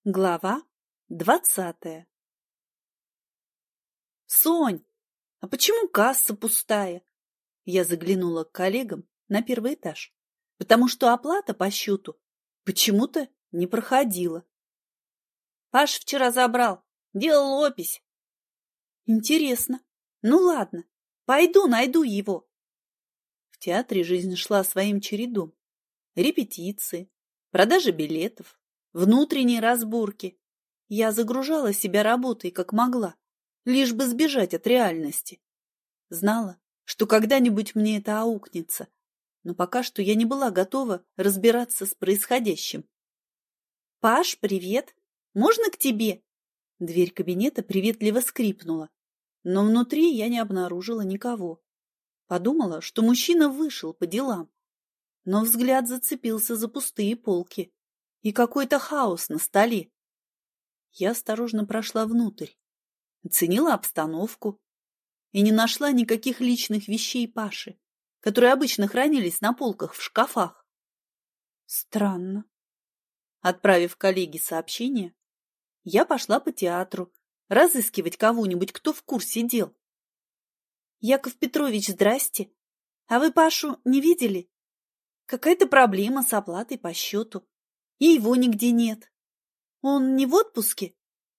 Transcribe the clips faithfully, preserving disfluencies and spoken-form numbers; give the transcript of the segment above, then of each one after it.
Глава двадцатая. «Сонь, а почему касса пустая?» Я заглянула к коллегам на первый этаж, потому что оплата по счету почему-то не проходила. Паш вчера забрал, делал опись. Интересно. Ну ладно, пойду найду его. В театре жизнь шла своим чередом. Репетиции, продажа билетов, внутренние разборки. Я загружала себя работой как могла, лишь бы сбежать от реальности. Знала, что когда-нибудь мне это аукнется, но пока что я не была готова разбираться с происходящим. «Паш, привет! Можно к тебе?» Дверь кабинета приветливо скрипнула, но внутри я не обнаружила никого. Подумала, что мужчина вышел по делам, но взгляд зацепился за пустые полки и какой-то хаос на столе. Я осторожно прошла внутрь, оценила обстановку и не нашла никаких личных вещей Паши, которые обычно хранились на полках в шкафах. Странно. Отправив коллеге сообщение, я пошла по театру разыскивать кого-нибудь, кто в курсе дел. «Яков Петрович, здрасте. А вы Пашу не видели? Какая-то проблема с оплатой по счету, и его нигде нет. Он не в отпуске?»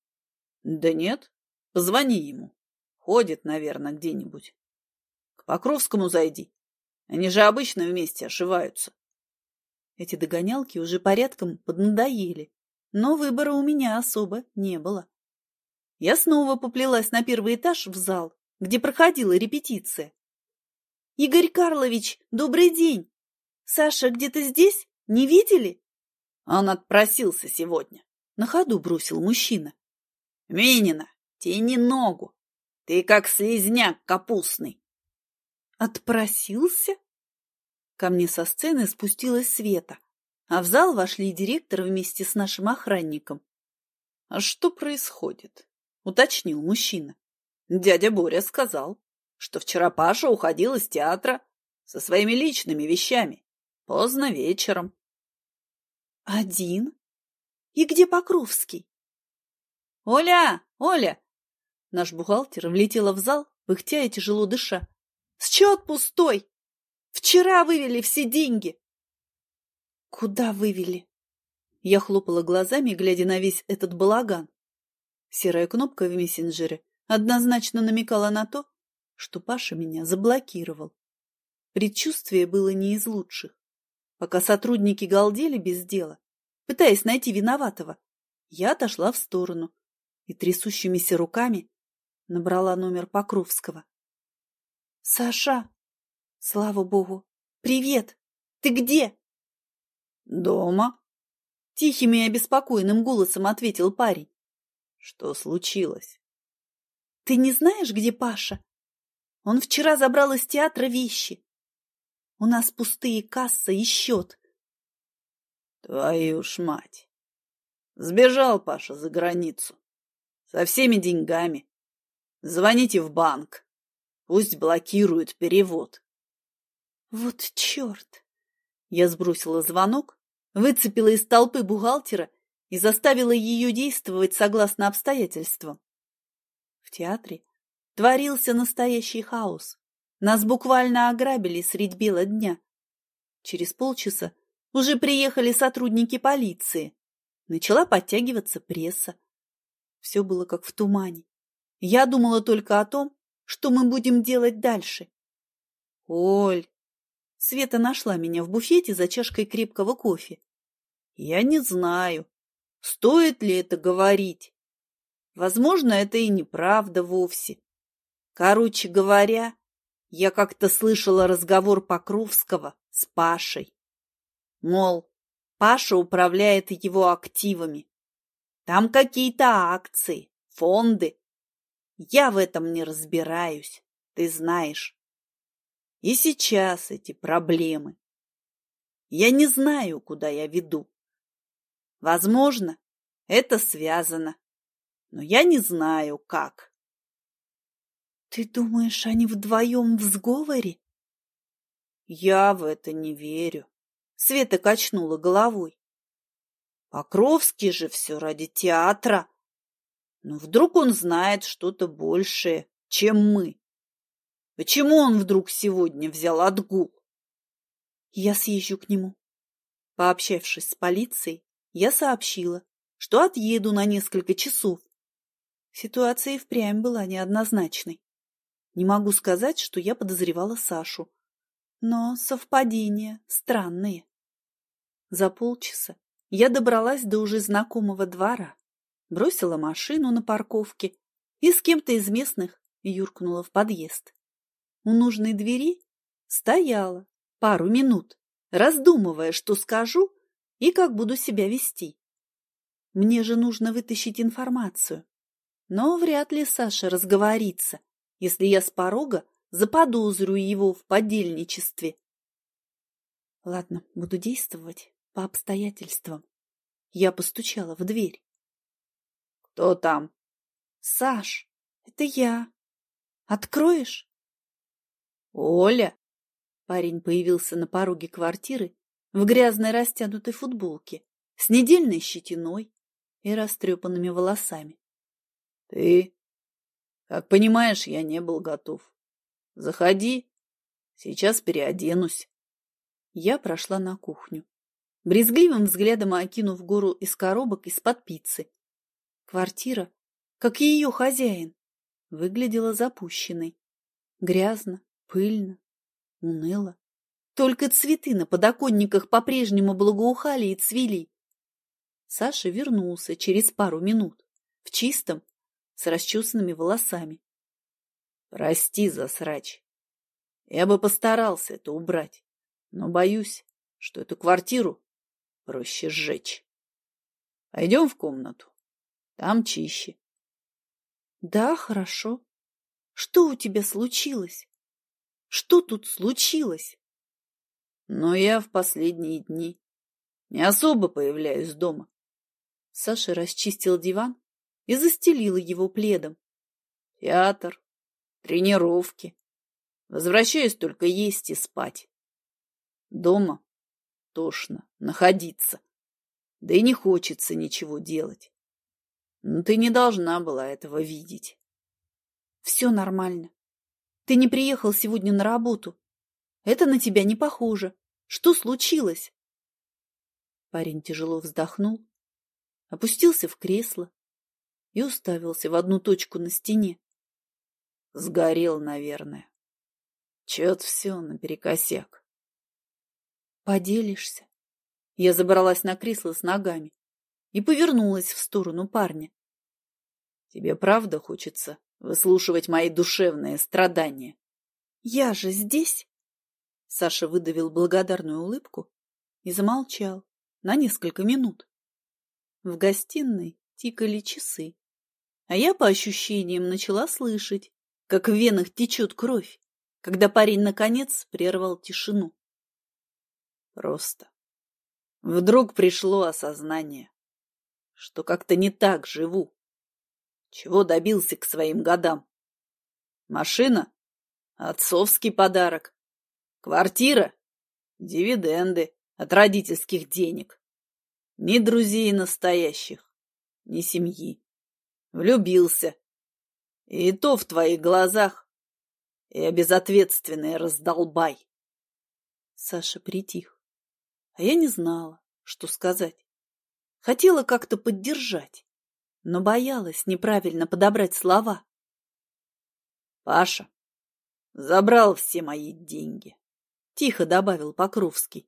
Да нет, позвони ему. Ходит, наверное, где-нибудь. К Покровскому зайди. Они же обычно вместе ошиваются. Эти догонялки уже порядком поднадоели, но выбора у меня особо не было. Я снова поплелась на первый этаж в зал, где проходила репетиция. «Игорь Карлович, добрый день! Саша где-то здесь? Не видели?» Он отпросился сегодня. На ходу бросил мужчина. «Минина, тяни ногу. Ты как слизняк капустный». «Отпросился?» Ко мне со сцены спустилась Света, а в зал вошли директор вместе с нашим охранником. «А что происходит?» — уточнил мужчина. «Дядя Боря сказал, что вчера Паша уходил из театра со своими личными вещами. Поздно вечером». «Один? И где Покровский?» «Оля! Оля!» Наш бухгалтер влетела в зал, пыхтя и тяжело дыша. «Счет пустой! Вчера вывели все деньги!» «Куда вывели?» Я хлопала глазами, глядя на весь этот балаган. Серая кнопка в мессенджере однозначно намекала на то, что Паша меня заблокировал. Предчувствие было не из лучших. Пока сотрудники галдели без дела, пытаясь найти виноватого, я отошла в сторону и трясущимися руками набрала номер Покровского. «Саша! Слава богу! Привет! Ты где?» «Дома», — тихим и обеспокоенным голосом ответил парень. «Что случилось?» «Ты не знаешь, где Паша? Он вчера забрал из театра вещи. У нас пустые касса и счет». «Твою ж мать! Сбежал Паша за границу. Со всеми деньгами. Звоните в банк. Пусть блокируют перевод». «Вот черт!» Я сбросила звонок, выцепила из толпы бухгалтера и заставила ее действовать согласно обстоятельствам. В театре творился настоящий хаос. Нас буквально ограбили средь бела дня. Через полчаса уже приехали сотрудники полиции. Начала подтягиваться пресса. Все было как в тумане. Я думала только о том, что мы будем делать дальше. «Оль!» Света нашла меня в буфете за чашкой крепкого кофе. «Я не знаю, стоит ли это говорить. Возможно, это и неправда вовсе. Короче говоря, я как-то слышала разговор Покровского с Пашей. Мол, Паша управляет его активами. Там какие-то акции, фонды. Я в этом не разбираюсь, ты знаешь. И сейчас эти проблемы. Я не знаю, куда я веду. Возможно, это связано, но я не знаю, как». «Ты думаешь, они вдвоем в сговоре?» «Я в это не верю», — Света качнула головой. Покровский же все ради театра. Но вдруг он знает что-то большее, чем мы. Почему он вдруг сегодня взял отгул? Я съезжу к нему. Пообщавшись с полицией, я сообщила, что отъеду на несколько часов. Ситуация и впрямь была неоднозначной. Не могу сказать, что я подозревала Сашу, но совпадения странные. За полчаса я добралась до уже знакомого двора, бросила машину на парковке и с кем-то из местных юркнула в подъезд. У нужной двери стояла пару минут, раздумывая, что скажу и как буду себя вести. Мне же нужно вытащить информацию. Но вряд ли Саша разговорится, если я с порога заподозрю его в подельничестве. Ладно, буду действовать по обстоятельствам. Я постучала в дверь. Кто там? Саш, это я. Откроешь? Оля. Парень появился на пороге квартиры в грязной растянутой футболке, с недельной щетиной и растрепанными волосами. Ты? Как понимаешь, я не был готов. Заходи, сейчас переоденусь. Я прошла на кухню, брезгливым взглядом окинув гору из коробок из-под пиццы. Квартира, как и ее хозяин, выглядела запущенной. Грязно, пыльно, уныло. Только цветы на подоконниках по-прежнему благоухали и цвели. Саша вернулся через пару минут, в чистом, с расчесанными волосами. Прости за срач. Я бы постарался это убрать, но боюсь, что эту квартиру проще сжечь. Пойдем в комнату. Там чище. Да, хорошо. Что у тебя случилось? Что тут случилось? Но я в последние дни не особо появляюсь дома. Саша расчистил диван и застелила его пледом. Театр, тренировки. Возвращаюсь только есть и спать. Дома тошно находиться. Да и не хочется ничего делать. Но ты не должна была этого видеть. Все нормально. Ты не приехал сегодня на работу. Это на тебя не похоже. Что случилось? Парень тяжело вздохнул, опустился в кресло и уставился в одну точку на стене. Сгорел, наверное. Чё-то все наперекосяк. Поделишься? Я забралась на кресло с ногами и повернулась в сторону парня. Тебе правда хочется выслушивать мои душевные страдания? Я же здесь. Саша выдавил благодарную улыбку и замолчал на несколько минут. В гостиной тикали часы, а я по ощущениям начала слышать, как в венах течет кровь, когда парень наконец прервал тишину. Просто вдруг пришло осознание, что как-то не так живу. Чего добился к своим годам? Машина — отцовский подарок. Квартира — дивиденды от родительских денег. Ни друзей настоящих, ни семьи. Влюбился. И то в твоих глазах я безответственный раздолбай. Саша притих, а я не знала, что сказать. Хотела как-то поддержать, но боялась неправильно подобрать слова. Паша забрал все мои деньги, — тихо добавил Покровский.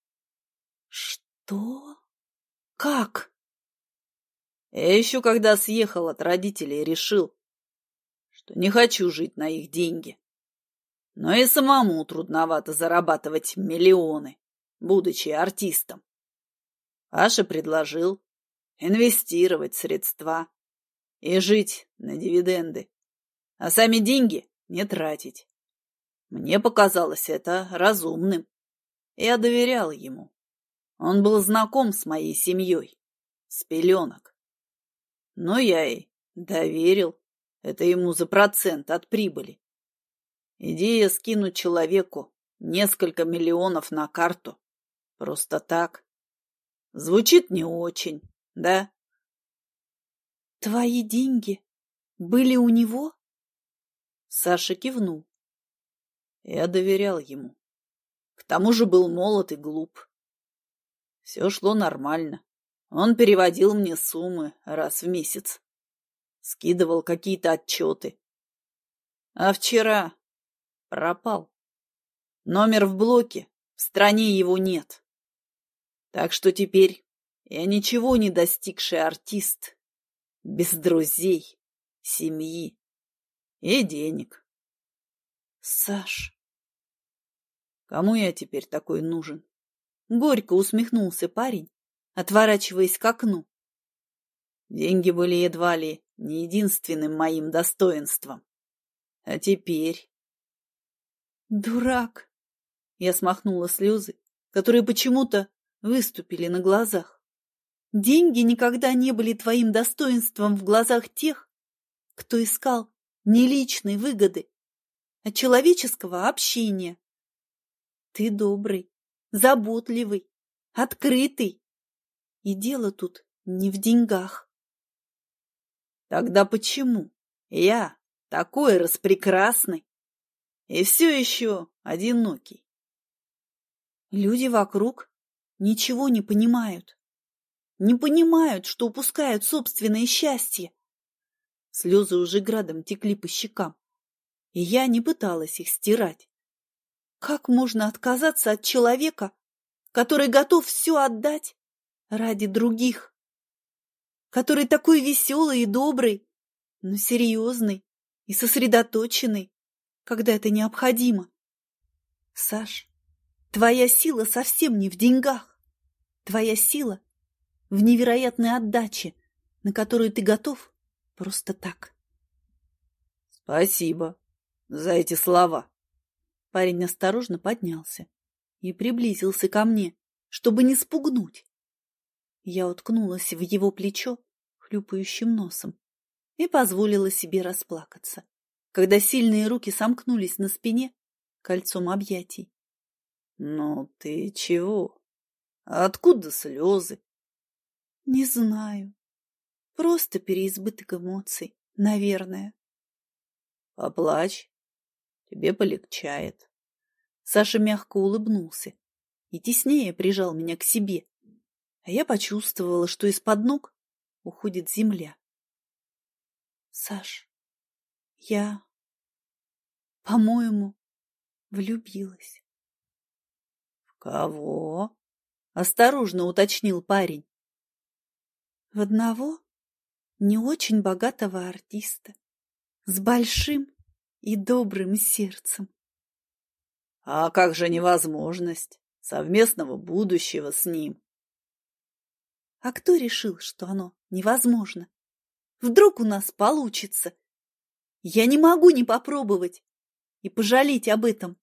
Что? Как? Я еще когда съехал от родителей, решил, что не хочу жить на их деньги. Но и самому трудновато зарабатывать миллионы, будучи артистом. Паша предложил инвестировать средства и жить на дивиденды, а сами деньги не тратить. Мне показалось это разумным. Я доверял ему. Он был знаком с моей семьей, с пеленок. Но я и доверил это ему за процент от прибыли. Идея скинуть человеку несколько миллионов на карту просто так Звучит не очень, да? Твои деньги были у него? Саша кивнул. Я доверял ему. К тому же был молод и глуп. Все шло нормально. Он переводил мне суммы раз в месяц. Скидывал какие-то отчеты. А вчера пропал. Номер в блоке, в стране его нет. Так что теперь я ничего не достигший артист. Без друзей, семьи и денег. Саш, кому я теперь такой нужен? Горько усмехнулся парень, отворачиваясь к окну. Деньги были едва ли не единственным моим достоинством. А теперь... Дурак! Я смахнула слезы, которые почему-то выступили на глазах. Деньги никогда не были твоим достоинством в глазах тех, кто искал не личной выгоды, а человеческого общения. Ты добрый, заботливый, открытый. И дело тут не в деньгах. Тогда почему я такой распрекрасный и все еще одинокий? Люди вокруг ничего не понимают. Не понимают, что упускают собственное счастье. Слезы уже градом текли по щекам, и я не пыталась их стирать. Как можно отказаться от человека, который готов все отдать ради других? Который такой веселый и добрый, но серьезный и сосредоточенный, когда это необходимо. Саш, твоя сила совсем не в деньгах. Твоя сила в невероятной отдаче, на которую ты готов просто так. Спасибо за эти слова. Парень осторожно поднялся и приблизился ко мне, чтобы не спугнуть. Я уткнулась в его плечо хлюпающим носом и позволила себе расплакаться, когда сильные руки сомкнулись на спине кольцом объятий. — Ну ты чего? Откуда слезы? — Не знаю. Просто переизбыток эмоций, наверное. — Поплачь. Тебе полегчает. Саша мягко улыбнулся и теснее прижал меня к себе, а я почувствовала, что из-под ног уходит земля. Саш, я, по-моему, влюбилась. — В кого? — осторожно уточнил парень. — В одного не очень богатого артиста с большим и добрым сердцем. — А как же невозможность совместного будущего с ним? — А кто решил, что оно невозможно? Вдруг у нас получится? Я не могу не попробовать и пожалеть об этом.